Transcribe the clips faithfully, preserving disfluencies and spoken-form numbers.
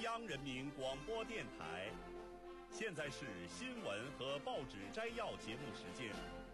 央人民广播电台。现在是新闻和报纸摘要节目时间。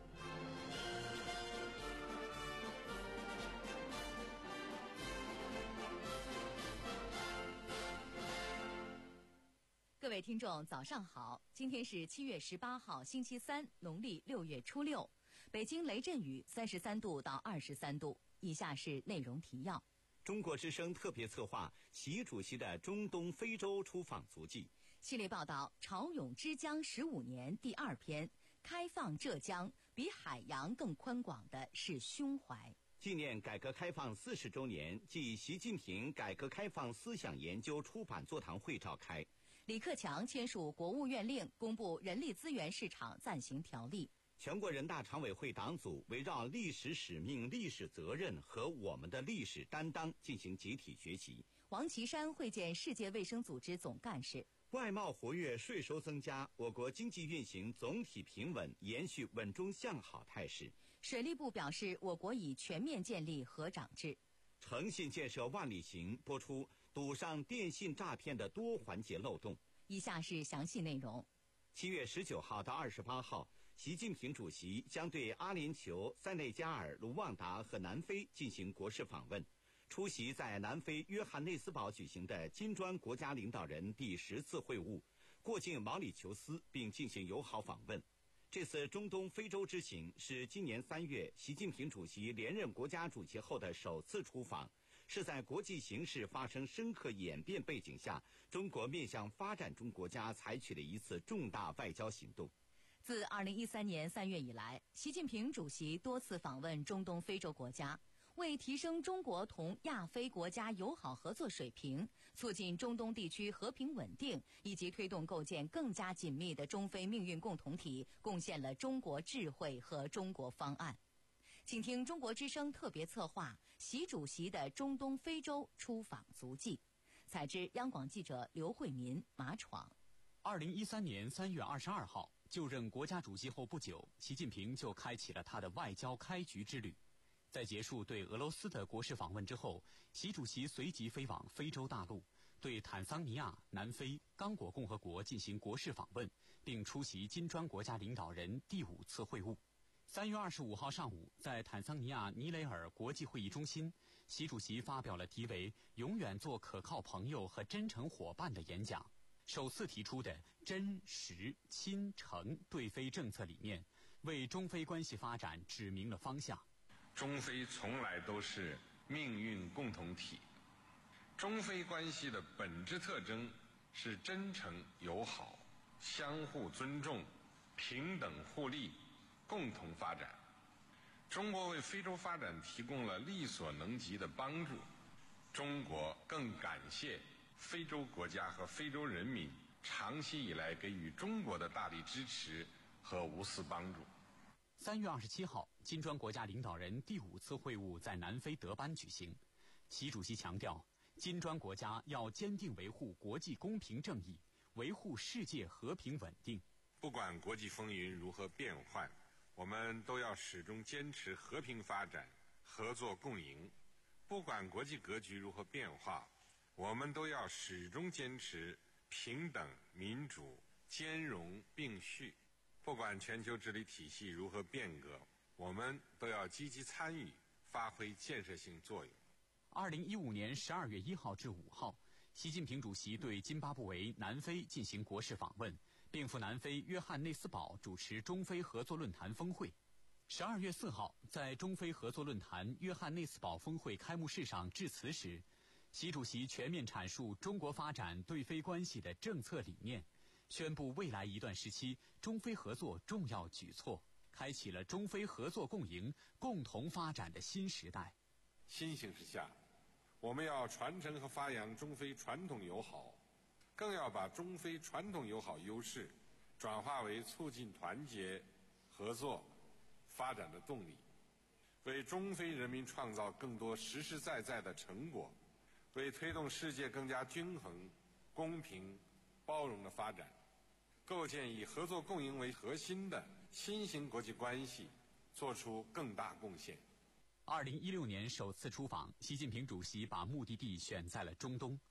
各位听众早上好，今天是七月十八号星期三，农历六月初六，北京雷阵雨三十三度到二十三度。以下是内容提要。 中国之声特别策划习主席的中东非洲出访足迹。 系列报道潮涌之江十五年第二篇，开放浙江，比海洋更宽广的是胸怀。 纪念改革开放四十周年暨习近平改革开放思想研究出版座谈会召开。 李克强签署国务院令，公布人力资源市场暂行条例。 全国人大常委会党组围绕历史使命、历史责任和我们的历史担当进行集体学习。 王岐山会见世界卫生组织总干事。 外贸活跃，税收增加，我国经济运行总体平稳，延续稳中向好态势。 水利部表示，我国已全面建立合长制。 诚信建设万里行播出，堵上电信诈骗的多环节漏洞。 以下是详细内容。 七月十九号到二十八号，习近平主席将对阿联酋、塞内加尔、卢旺达和南非进行国事访问，出席在南非约翰内斯堡举行的金砖国家领导人第十次会晤，过境毛里求斯并进行友好访问。这次中东非洲之行是今年三月习近平主席连任国家主席后的首次出访，是在国际形势发生深刻演变背景下，中国面向发展中国家采取的一次重大外交行动。 自二零一三年三月以来，习近平主席多次访问中东非洲国家，为提升中国同亚非国家友好合作水平，促进中东地区和平稳定，以及推动构建更加紧密的中非命运共同体，贡献了中国智慧和中国方案。请听中国之声特别策划习主席的中东非洲出访足迹。采自央广记者刘慧民、马闯。 二零一三年三月二十二号，就任国家主席后不久，习近平就开启了他的外交开局之旅。在结束对俄罗斯的国事访问之后，习主席随即飞往非洲大陆，对坦桑尼亚、南非、刚果共和国进行国事访问，并出席金砖国家领导人第五次会晤。三月二十五号上午，在坦桑尼亚尼雷尔国际会议中心，习主席发表了题为“永远做可靠朋友和真诚伙伴”的演讲，首次提出的真实亲诚对非政策理念，为中非关系发展指明了方向。 中非从来都是命运共同体，中非关系的本质特征是真诚友好、相互尊重、平等互利、共同发展。中国为非洲发展提供了力所能及的帮助，中国更感谢非洲国家和非洲人民长期以来给予中国的大力支持和无私帮助。 三月二十七号，金砖国家领导人第五次会晤在南非德班举行。习主席强调，金砖国家要坚定维护国际公平正义，维护世界和平稳定。 不管国际风云如何变幻，我们都要始终坚持和平发展、合作共赢。不管国际格局如何变化，我们都要始终坚持平等、民主、兼容并蓄。不管全球治理体系如何变革，我们都要积极参与，发挥建设性作用。 二零一五年十二月一号至五号，习近平主席对津巴布韦、南非进行国事访问，并赴南非约翰内斯堡主持中非合作论坛峰会。十二月四号，在中非合作论坛约翰内斯堡峰会开幕式上致辞时，习主席全面阐述中国发展对非关系的政策理念，宣布未来一段时期中非合作重要举措，开启了中非合作共赢、共同发展的新时代。 新形势下，我们要传承和发扬中非传统友好，更要把中非传统友好优势转化为促进团结、合作、发展的动力，为中非人民创造更多实实在在的成果，为推动世界更加均衡、公平、包容的发展，构建以合作共赢为核心的新型国际关系，做出更大贡献。 二零一六年首次出访，习近平主席把目的地选在了中东。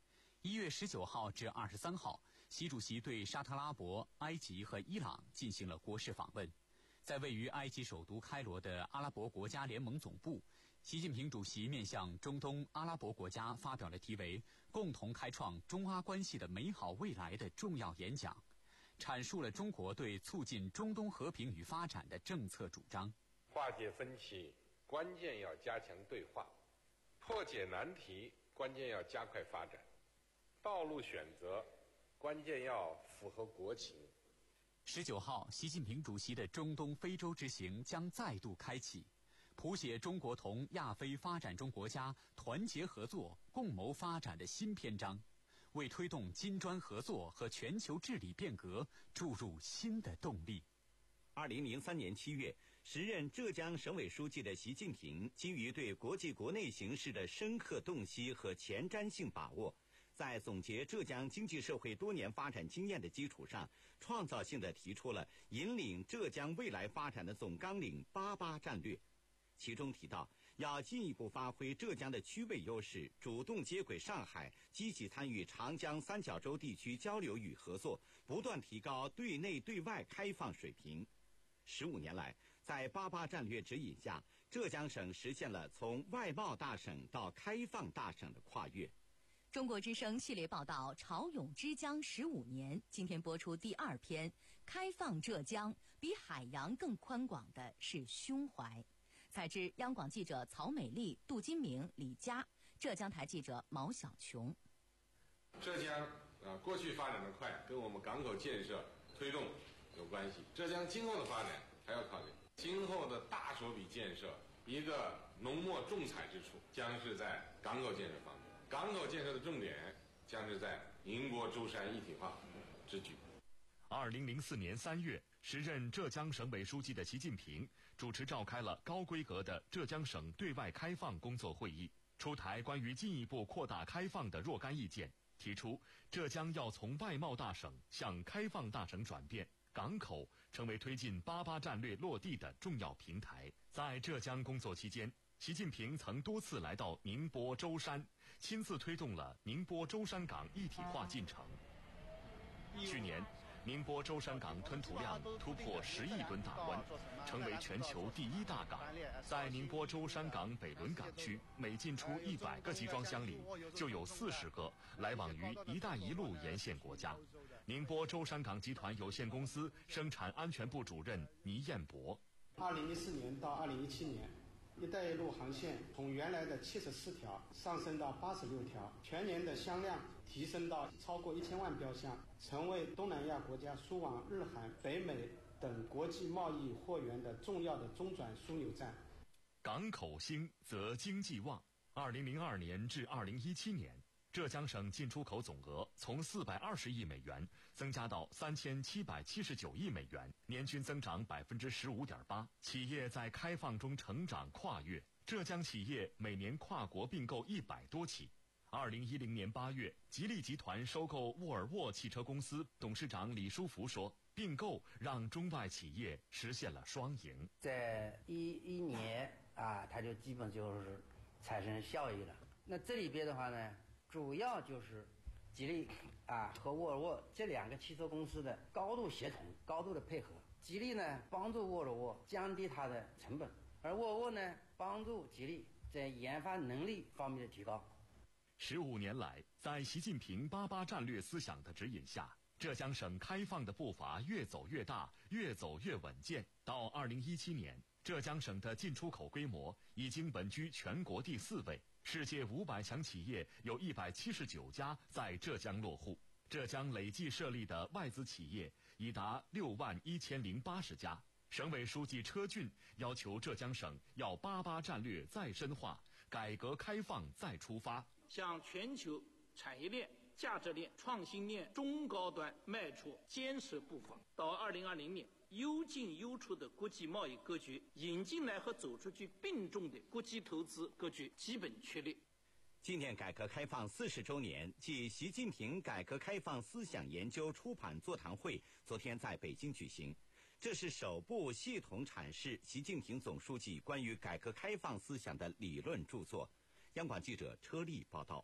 一月十九号至二十三号，习主席对沙特阿拉伯、埃及和伊朗进行了国事访问。在位于埃及首都开罗的阿拉伯国家联盟总部，习近平主席面向中东阿拉伯国家发表了题为“共同开创中阿关系的美好未来”的重要演讲，阐述了中国对促进中东和平与发展的政策主张。 化解分歧，关键要加强对话；破解难题，关键要加快发展；道路选择，关键要符合国情。 十九号，习近平主席的中东非洲之行将再度开启，谱写中国同亚非发展中国家团结合作、共谋发展的新篇章，为推动金砖合作和全球治理变革注入新的动力。 二零零三年七月，时任浙江省委书记的习近平，基于对国际国内形势的深刻洞悉和前瞻性把握，在总结浙江经济社会多年发展经验的基础上，创造性地提出了引领浙江未来发展的总纲领“八八”战略。其中提到，要进一步发挥浙江的区位优势，主动接轨上海，积极参与长江三角洲地区交流与合作，不断提高对内对外开放水平。十五年来，在“八八”战略指引下，浙江省实现了从外贸大省到开放大省的跨越。 中国之声系列报道《潮涌之江十五年》今天播出第二篇，开放浙江，比海洋更宽广的是胸怀。采自央广记者曹美丽、杜金明、李佳，浙江台记者毛小琼。 浙江啊，过去发展的快，跟我们港口建设推动有关系。浙江今后的发展还要考虑，今后的大手笔建设，一个浓墨重彩之处，将是在港口建设方面。港口建设的重点将是在宁波舟山一体化之举。 二零零四年三月，时任浙江省委书记的习近平主持召开了高规格的浙江省对外开放工作会议，出台关于进一步扩大开放的若干意见，提出浙江要从外贸大省向开放大省转变，港口成为推进“八八”战略落地的重要平台。在浙江工作期间，习近平曾多次来到宁波舟山，亲自推动了宁波舟山港一体化进程。去年，宁波舟山港吞吐量突破十亿吨大关，成为全球第一大港。在宁波舟山港北仑港区，每进出一百个集装箱里，就有四十个来往于“一带一路”沿线国家。宁波舟山港集团有限公司生产安全部主任倪彦博： 二零一四年到二零一七年，“一带一路”航线从原来的七十四条上升到八十六条，全年的箱量提升到超过一千万标箱，成为东南亚国家输往日韩、北美等国际贸易货源的重要的中转枢纽站。 港口兴则经济旺。二零零二年至二零一七年，浙江省进出口总额从四百二十亿美元增加到三千七百七十九亿美元，年均增长百分之十五点八。企业在开放中成长跨越，浙江企业每年跨国并购一百多起。二零一零年八月，吉利集团收购沃尔沃汽车公司，董事长李书福说，并购让中外企业实现了双赢。 在一一年啊，它就基本就是产生效益了。那这里边的话呢，主要就是吉利啊和沃尔沃这两个汽车公司的高度协同、高度的配合。吉利呢帮助沃尔沃降低它的成本，而沃尔沃呢帮助吉利在研发能力方面的提高。 十五年来，在习近平“八八”战略思想的指引下，浙江省开放的步伐越走越大，越走越稳健。到二零一七年，浙江省的进出口规模已经稳居全国第四位，世界五百强企业有一百七十九家在浙江落户。浙江累计设立的外资企业已达六万一千零八十家。省委书记车俊要求浙江省要“八八”战略再深化，改革开放再出发， 向全球产业链、价值链、创新链中高端迈出坚实步伐。到二零二零年，优进优出的国际贸易格局，引进来和走出去并重的国际投资格局基本确立。 纪念改革开放四十周年暨习近平改革开放思想研究出版座谈会昨天在北京举行。这是首部系统阐释习近平总书记关于改革开放思想的理论著作。央广记者车丽报道。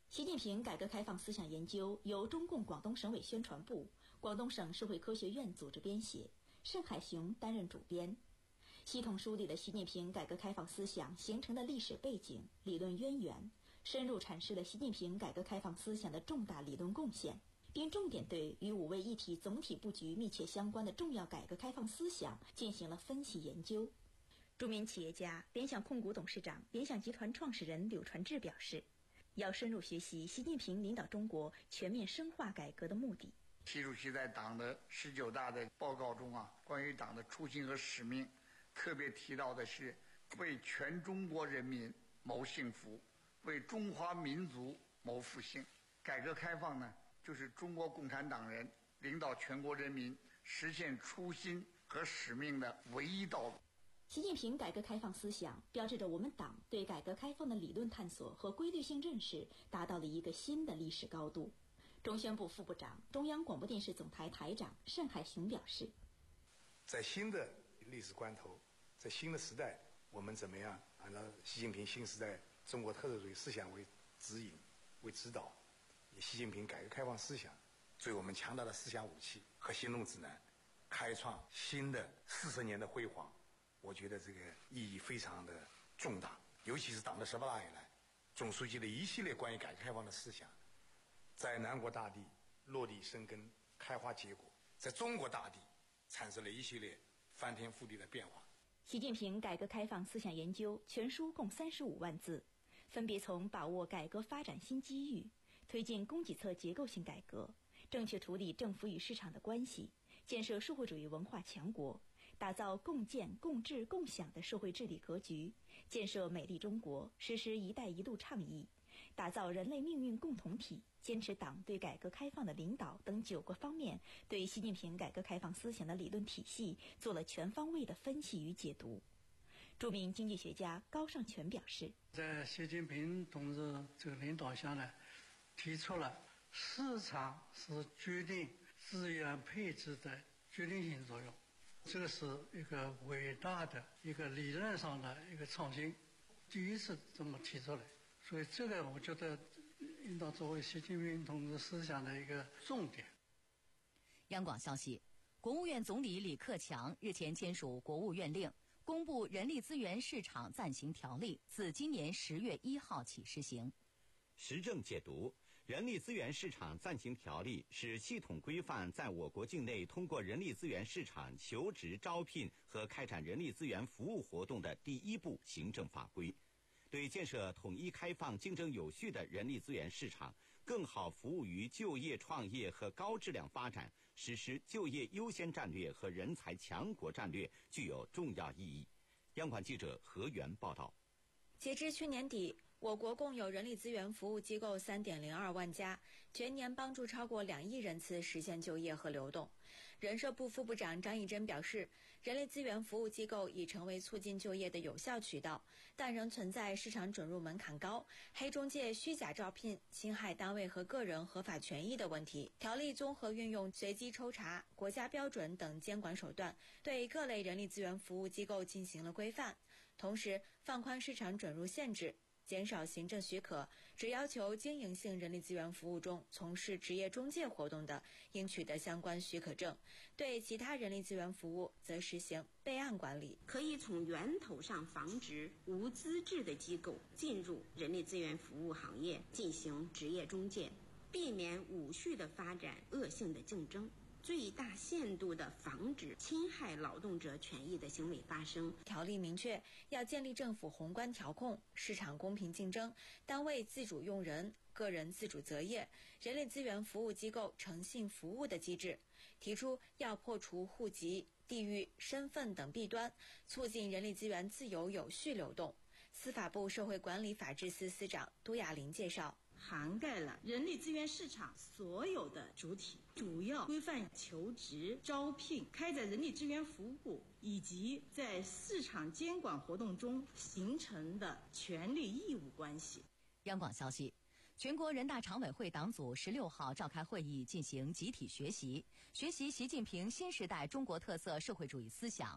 习近平改革开放思想研究由中共广东省委宣传部、广东省社会科学院组织编写，盛海雄担任主编，系统梳理了习近平改革开放思想形成的历史背景、理论渊源，深入阐释了习近平改革开放思想的重大理论贡献，并重点对与五位一体总体布局密切相关的重要改革开放思想进行了分析研究。著名企业家、联想控股董事长、联想集团创始人柳传志表示，要深入学习习近平领导中国全面深化改革的目的。 习主席在党的十九大的报告中啊，关于党的初心和使命，特别提到的是为全中国人民谋幸福，为中华民族谋复兴。改革开放呢，就是中国共产党人领导全国人民实现初心和使命的唯一道路。 习近平改革开放思想标志着我们党对改革开放的理论探索和规律性认识达到了一个新的历史高度。中宣部副部长、中央广播电视总台台长盛海雄表示， 在新的历史关头，在新的时代，我们怎么样按照习近平新时代中国特色主义思想为指引、为指导，以习近平改革开放思想作为我们强大的思想武器和行动指南，开创新的四十年的辉煌。我觉得这个意义非常的重大，尤其是党的十八大以来，总书记的一系列关于改革开放的思想，在南国大地落地生根、开花结果，在中国大地产生了一系列翻天覆地的变化。 习近平改革开放思想研究全书共三十五万字，分别从把握改革发展新机遇、推进供给侧结构性改革、正确处理政府与市场的关系、建设社会主义文化强国、打造共建、共治、共享的社会治理格局，建设美丽中国，实施“一带一路”倡议，打造人类命运共同体，坚持党对改革开放的领导等九个方面，对习近平改革开放思想的理论体系做了全方位的分析与解读。著名经济学家高尚全表示， 在习近平同志这个领导下呢，提出了市场是决定资源配置的决定性作用。这个是一个伟大的一个理论上的一个创新，第一次这么提出来，所以这个我觉得应当作为习近平同志思想的一个重点。 央广消息，国务院总理李克强日前签署国务院令，公布《人力资源市场暂行条例》，自今年十月一号起施行。 时政解读。人力资源市场暂行条例是系统规范在我国境内通过人力资源市场求职、招聘和开展人力资源服务活动的第一部行政法规，对建设统一开放、竞争有序的人力资源市场，更好服务于就业创业和高质量发展，实施就业优先战略和人才强国战略具有重要意义。央广记者何源报道。 截至去年底，我国共有人力资源服务机构 三点零二万家，全年帮助超过两亿人次实现就业和流动。人社部副部长张义珍表示，人力资源服务机构已成为促进就业的有效渠道，但仍存在市场准入门槛高、黑中介、虚假招聘、侵害单位和个人合法权益的问题。条例综合运用随机抽查、国家标准等监管手段，对各类人力资源服务机构进行了规范，同时放宽市场准入限制，减少行政许可，只要求经营性人力资源服务中从事职业中介活动的，应取得相关许可证；对其他人力资源服务，则实行备案管理。 可以从源头上防止无资质的机构进入人力资源服务行业进行职业中介，避免无序的发展、恶性的竞争，最大限度地防止侵害劳动者权益的行为发生。 条例明确，要建立政府宏观调控、市场公平竞争、单位自主用人、个人自主择业、人力资源服务机构诚信服务的机制，提出要破除户籍、地域、身份等弊端，促进人力资源自由有序流动。司法部社会管理法制司司长都亚林介绍， 涵盖了人力资源市场所有的主体，主要规范求职、招聘、开展人力资源服务以及在市场监管活动中形成的权利义务关系。 央广消息，全国人大常委会党组十六号召开会议，进行集体学习，学习习近平新时代中国特色社会主义思想。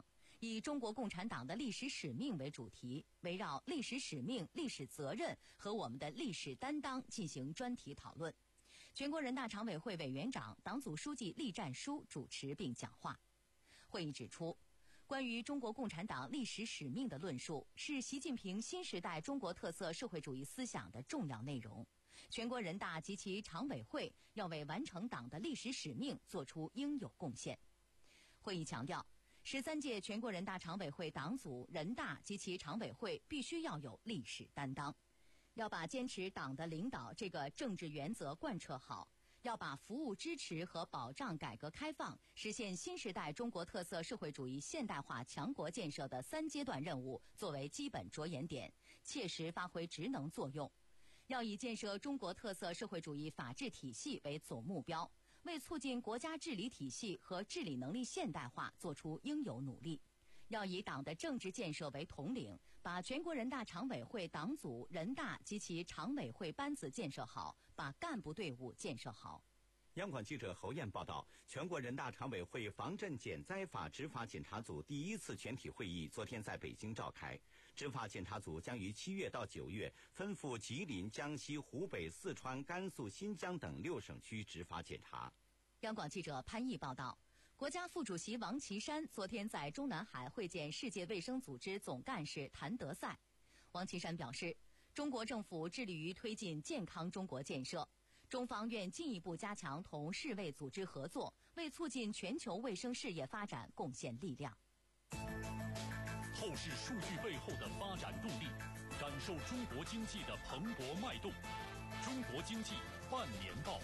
以中国共产党的历史使命为主题，围绕历史使命、历史责任和我们的历史担当进行专题讨论。全国人大常委会委员长、党组书记栗战书主持并讲话。会议指出，关于中国共产党历史使命的论述是习近平新时代中国特色社会主义思想的重要内容。全国人大及其常委会要为完成党的历史使命做出应有贡献。会议强调，十三届全国人大常委会党组、人大及其常委会必须要有历史担当，要把坚持党的领导这个政治原则贯彻好，要把服务支持和保障改革开放、实现新时代中国特色社会主义现代化强国建设的三阶段任务作为基本着眼点，切实发挥职能作用。要以建设中国特色社会主义法治体系为总目标，为促进国家治理体系和治理能力现代化做出应有努力。要以党的政治建设为统领，把全国人大常委会党组、人大及其常委会班子建设好，把干部队伍建设好。 央广记者侯燕报道，全国人大常委会防震减灾法执法检查组第一次全体会议昨天在北京召开。执法检查组将于七月到九月分赴吉林、江西、湖北、四川、甘肃、新疆等六省区执法检查。 央广记者潘毅报道，国家副主席王岐山昨天在中南海会见世界卫生组织总干事谭德赛。王岐山表示，中国政府致力于推进健康中国建设，中方愿进一步加强同世卫组织合作，为促进全球卫生事业发展贡献力量。 透视数据背后的发展动力，感受中国经济的蓬勃脉动。中国经济半年报。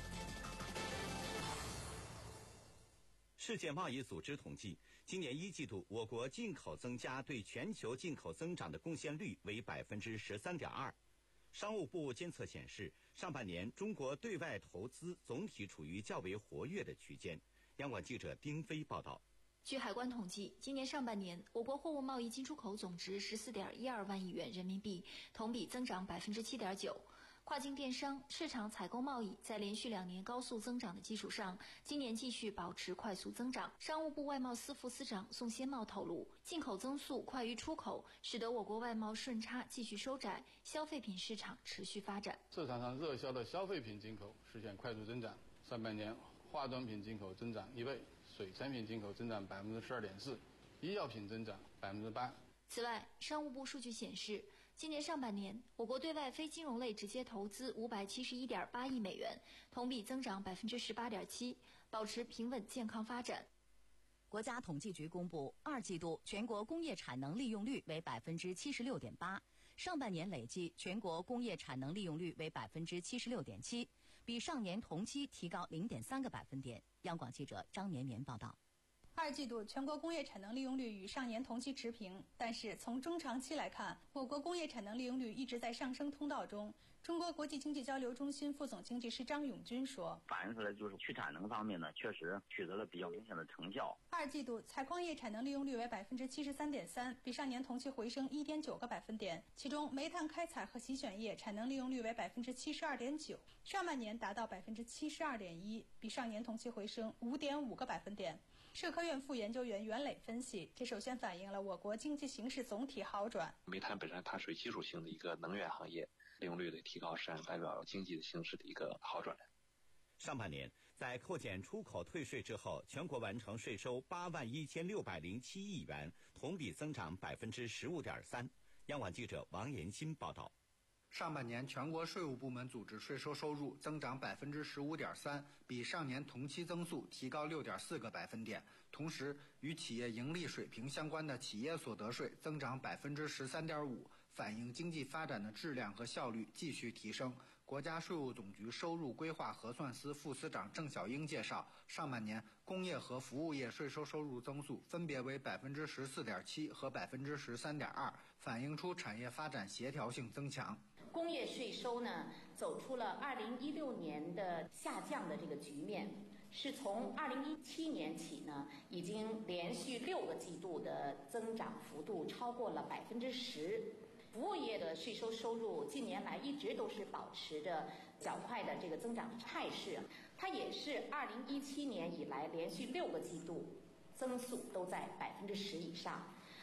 世界贸易组织统计，今年一季度我国进口增加对全球进口增长的贡献率为百分之十三点二。商务部监测显示，上半年中国对外投资总体处于较为活跃的区间。央广记者丁飞报道。 据海关统计，今年上半年我国货物贸易进出口总值十四点一二万亿元人民币，同比增长百分之七点九。跨境电商、市场采购贸易在连续两年高速增长的基础上，今年继续保持快速增长。商务部外贸司副司长宋先茂透露，进口增速快于出口，使得我国外贸顺差继续收窄，消费品市场持续发展。 市场上热销的消费品进口实现快速增长，上半年化妆品进口增长一倍，水产品进口增长百分之十二点四，医药品增长百分之八。 此外，商务部数据显示，今年上半年，我国对外非金融类直接投资五百七十一点八亿美元，同比增长百分之十八点七，保持平稳健康发展。 国家统计局公布，二季度全国工业产能利用率为百分之七十六点八，上半年累计全国工业产能利用率为百分之七十六点七，比上年同期提高零点三个百分点。央广记者张绵绵报道。 二季度全国工业产能利用率与上年同期持平，但是从中长期来看，我国工业产能利用率一直在上升通道中。中国国际经济交流中心副总经济师张永军说， 反映出来就是去产能方面呢，确实取得了比较明显的成效。 二季度采矿业产能利用率为百分之七十三点三，比上年同期回升一点九个百分点。其中，煤炭开采和洗选业产能利用率为百分之七十二点九，上半年达到百分之七十二点一，比上年同期回升五点五个百分点。社科院副研究员袁磊分析，这首先反映了我国经济形势总体好转。 煤炭本身它属于基础性的一个能源行业，利用率的提高实际上代表经济的形势的一个好转。 上半年，在扣减出口退税之后，全国完成税收八万一千六百零七亿元，同比增长百分之十五点三。央广记者王延新报道。 上半年全国税务部门组织税收收入增长百分之十五点三，比上年同期增速提高六点四个百分点。同时，与企业盈利水平相关的企业所得税增长百分之十三点五，反映经济发展的质量和效率继续提升。国家税务总局收入规划核算司副司长郑小英介绍，上半年工业和服务业税收收入增速分别为百分之十四点七和百分之十三点二，反映出产业发展协调性增强。 工业税收呢，走出了二零一六年的下降的这个局面，是从二零一七年起呢，已经连续六个季度的增长幅度超过了百分之十。服务业的税收收入近年来一直都是保持着较快的这个增长态势，它也是二零一七年以来连续六个季度增速都在百分之十以上。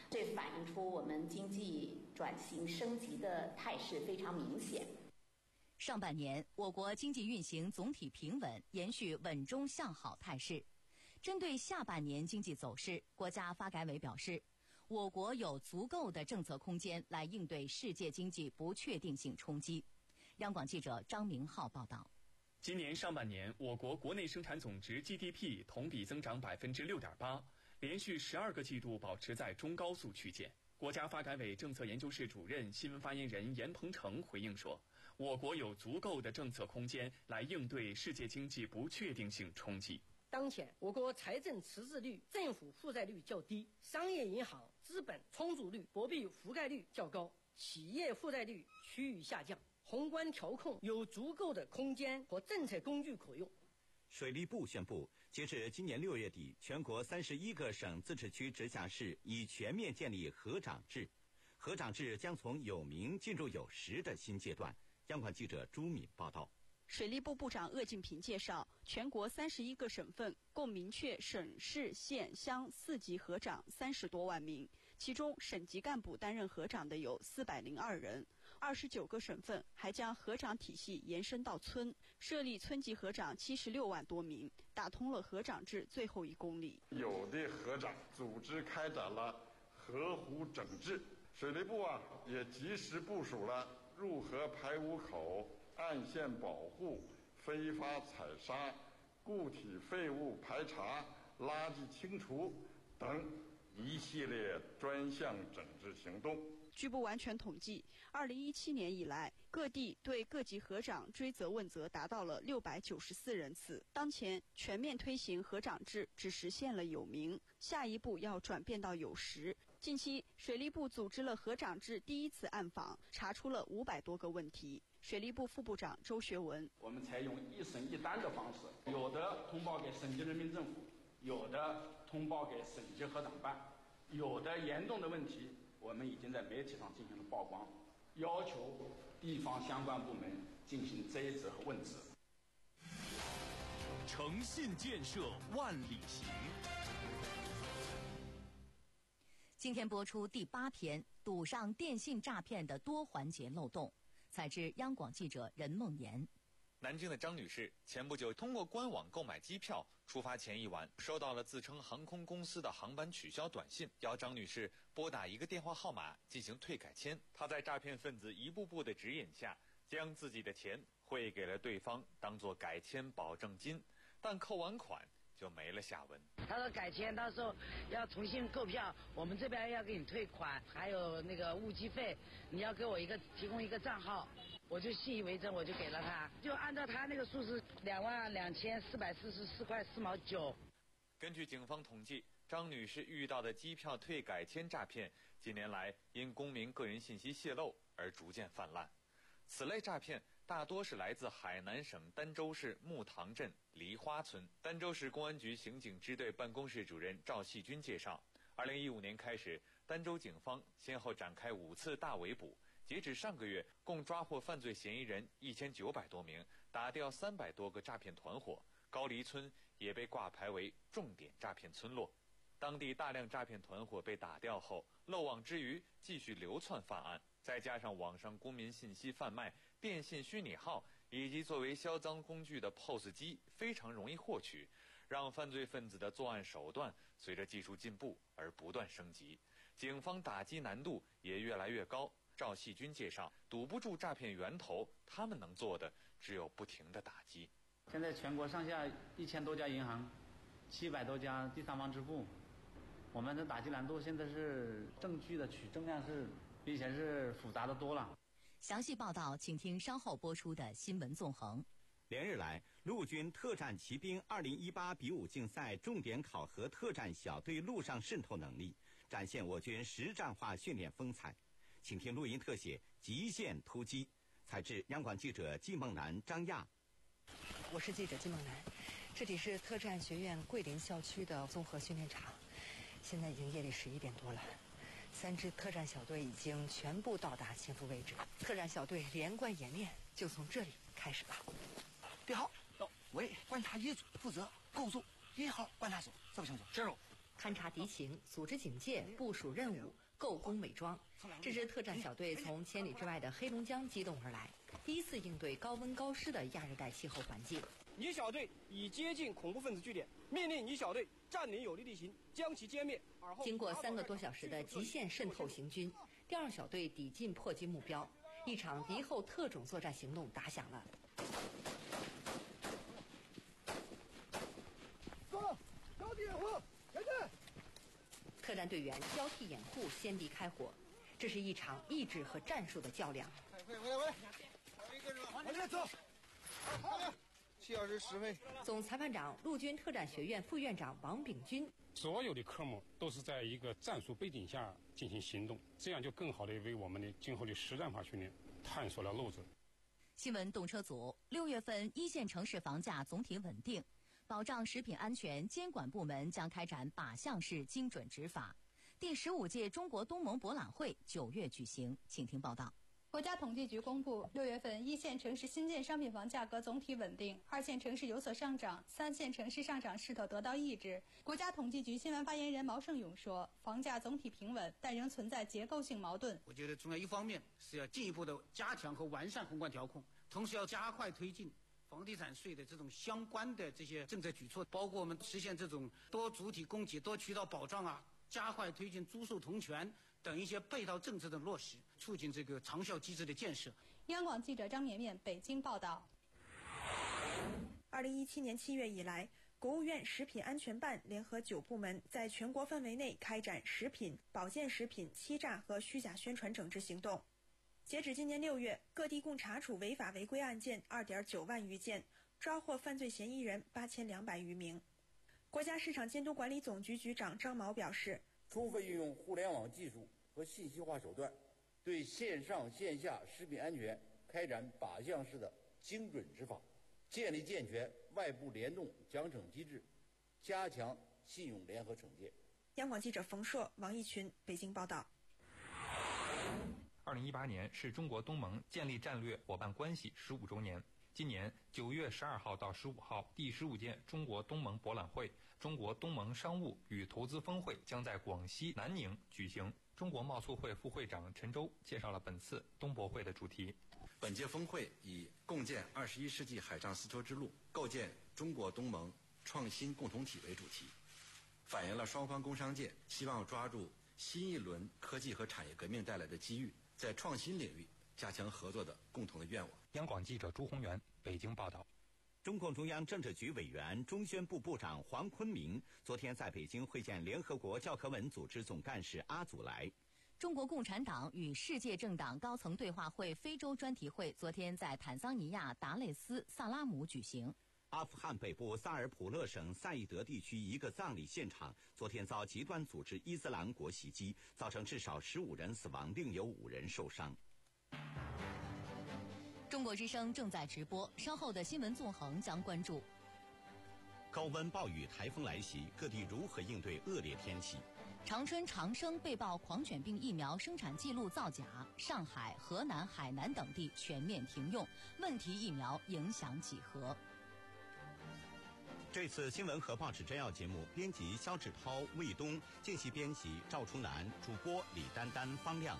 这反映出我们经济转型升级的态势非常明显。 上半年，我国经济运行总体平稳，延续稳中向好态势。针对下半年经济走势，国家发改委表示，我国有足够的政策空间来应对世界经济不确定性冲击。央广记者张明浩报道。 今年上半年，我国国内生产总值 G D P 同比增长百分之六点八，连续十二个季度保持在中高速区间。国家发改委政策研究室主任、新闻发言人严鹏程回应说，我国有足够的政策空间来应对世界经济不确定性冲击。 当前，我国财政赤字率、政府负债率较低，商业银行资本充足率、货币覆盖率较高，企业负债率趋于下降。宏观调控有足够的空间和政策工具可用。 水利部宣布，截至今年六月底，全国三十一个省、自治区、直辖市已全面建立合长制。合长制将从有名进入有实的新阶段。央广记者朱敏报道。 水利部部长鄂敬平介绍，全国三十一个省份共明确省市县乡四级合长三十多万名，其中省级干部担任合长的有四百零二人。二十九个省份还将合长体系延伸到村，设立村级合长七十六万多名，打通了合长制最后一公里。 有的合长组织开展了河湖整治，水利部啊也及时部署了入河排污口、岸线保护、非法采砂、固体废物排查、垃圾清除等一系列专项整治行动。 据不完全统计，二零一七年以来，各地对各级合长追责问责达到了六百九十四人次。当前全面推行合长制只实现了有名，下一步要转变到有实。近期，水利部组织了合长制第一次暗访，查出了五百多个问题。水利部副部长周学文： 我们采用一省一单的方式，有的通报给省级人民政府，有的通报给省级合长办，有的严重的问题，我们已经在媒体上进行了曝光，要求地方相关部门进行追责和问责。 诚信建设万里行。 今天播出第八篇，堵上电信诈骗的多环节漏洞。采自央广记者任梦妍。 南京的张女士前不久通过官网购买机票，出发前一晚收到了自称航空公司的航班取消短信，要张女士拨打一个电话号码进行退改签。她在诈骗分子一步步的指引下，将自己的钱汇给了对方，当作改签保证金，但扣完款就没了下文。 他说改签，到时候要重新购票，我们这边要给你退款，还有那个误机费，你要给我一个提供一个账号。我就信以为真，我就给了他，就按照他那个数是两万两千四百四十四块四毛九。 根据警方统计，张女士遇到的机票退改签诈骗，近年来因公民个人信息泄露而逐渐泛滥。此类诈骗大多是来自海南省儋州市木塘镇梨花村。儋州市公安局刑警支队办公室主任赵细军介绍，二零一五年开始，儋州警方先后展开五次大围捕。截止上个月，共抓获犯罪嫌疑人一千九百多名，打掉三百多个诈骗团伙。高黎村也被挂牌为重点诈骗村落。当地大量诈骗团伙被打掉后，漏网之鱼继续流窜犯案，再加上网上公民信息贩卖、电信虚拟号以及作为销赃工具的 P O S 机非常容易获取，让犯罪分子的作案手段随着技术进步而不断升级，警方打击难度也越来越高。赵细军介绍，堵不住诈骗源头，他们能做的只有不停的打击。 现在全国上下一千多家银行，七百多家第三方支付，我们的打击难度现在是证据的取证量是比以前是复杂的多了。 详细报道，请听稍后播出的新闻纵横。 连日来，陆军特战骑兵二零一八比武竞赛重点考核特战小队陆上渗透能力，展现我军实战化训练风采。请听录音特写《极限突击》，采自央广记者季梦楠、张亚。 我是记者季梦楠，这里是特战学院桂林校区的综合训练场，现在已经夜里十一点多了。三支特战小队已经全部到达潜伏位置，特战小队连贯演练就从这里开始吧。 编号到为观察一组负责构筑一号观察所，这不清楚？ 清楚。 勘察敌情、组织警戒、部署任务、构攻伪装。这支特战小队从千里之外的黑龙江机动而来，第一次应对高温高湿的亚热带气候环境。 你小队已接近恐怖分子据点，命令你小队占领有利地形，将其歼灭。而后经过三个多小时的极限渗透行军，第二小队抵近迫击目标，一场敌后特种作战行动打响了。 走了，交替掩护，前进！ 特战队员交替掩护，先敌开火，这是一场意志和战术的较量。 快快回来回来！往这边走，好的。七小时十分。 总裁判长、陆军特战学院副院长王炳军， 所有的科目都是在一个战术背景下进行行动，这样就更好地为我们的今后的实战化训练探索了路子。 新闻动车组，六月份一线城市房价总体稳定，保障食品安全，监管部门将开展靶向式精准执法。第十五届中国东盟博览会九月举行，请听报道。 国家统计局公布，六月份一线城市新建商品房价格总体稳定，二线城市有所上涨，三线城市上涨势头得到抑制。国家统计局新闻发言人毛盛勇说，房价总体平稳，但仍存在结构性矛盾。 我觉得中央一方面是要进一步的加强和完善宏观调控，同时要加快推进房地产税的这种相关的这些政策举措，包括我们实现这种多主体供给、多渠道保障啊，加快推进租售同权等一些配套政策的落实，促进这个长效机制的建设。 央广记者张绵绵北京报道。 二零一七年七月以来，国务院食品安全办联合九部门在全国范围内开展食品、保健食品欺诈和虚假宣传整治行动。截止今年六月，各地共查处违法违规案件二点九万余件，抓获犯罪嫌疑人八千两百余名。国家市场监督管理总局局长张毛表示， 充分运用互联网技术和信息化手段，对线上线下食品安全开展靶向式的精准执法，建立健全外部联动奖惩机制，加强信用联合惩戒。 央广记者冯硕、王义群北京报道。 二零一八年是中国东盟建立战略伙伴关系十五周年。今年九月十二号到十五号，第十五届中国东盟博览会、中国东盟商务与投资峰会将在广西南宁举行。中国贸促会副会长陈舟介绍了本次东博会的主题。 本届峰会以共建二十一世纪海上丝绸之路，构建中国东盟创新共同体为主题，反映了双方工商界希望抓住新一轮科技和产业革命带来的机遇，在创新领域加强合作的共同的愿望。 央广记者朱宏元北京报道。 中共中央政治局委员、中宣部部长黄坤明昨天在北京会见联合国教科文组织总干事阿祖莱。 中国共产党与世界政党高层对话会非洲专题会昨天在坦桑尼亚达累斯萨拉姆举行。 阿富汗北部萨尔普勒省赛义德地区一个葬礼现场昨天遭极端组织伊斯兰国袭击，造成至少十五人死亡，另有五人受伤。 中国之声正在直播，稍后的新闻纵横将关注高温、暴雨、台风来袭，各地如何应对恶劣天气？ 长春长生被曝狂犬病疫苗生产记录造假，上海、河南、海南等地全面停用，问题疫苗影响几何？ 这次新闻和报纸摘要节目，编辑肖志涛、魏东，见习编辑赵初南，主播李丹丹、方亮。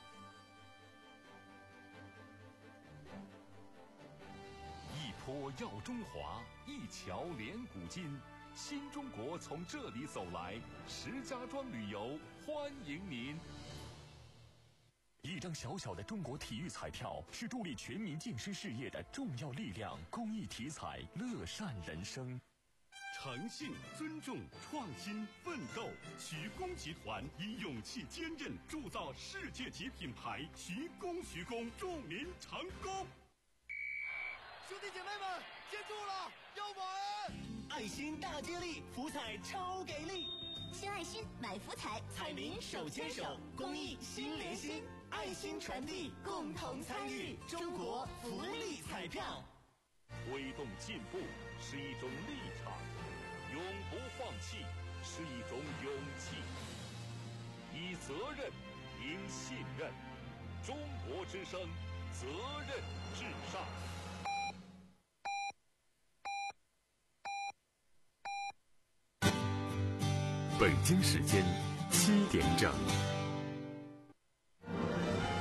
一坡耀中华，一桥连古今。新中国从这里走来，石家庄旅游欢迎您。一张小小的中国体育彩票是助力全民健身事业的重要力量。公益体彩，乐善人生。 诚信、尊重、创新、奋斗，徐工集团以勇气坚韧铸造世界级品牌，徐工徐工，祝您成功！ 兄弟姐妹们，接住了，要稳！ 爱心大接力，福彩超给力！ 新爱心买福彩，彩民手牵手，公益心连心，爱心传递，共同参与，中国福利彩票。 推动进步是一种立场，永不放弃是一种勇气。以责任赢信任，中国之声，责任至上。 北京时间七点整。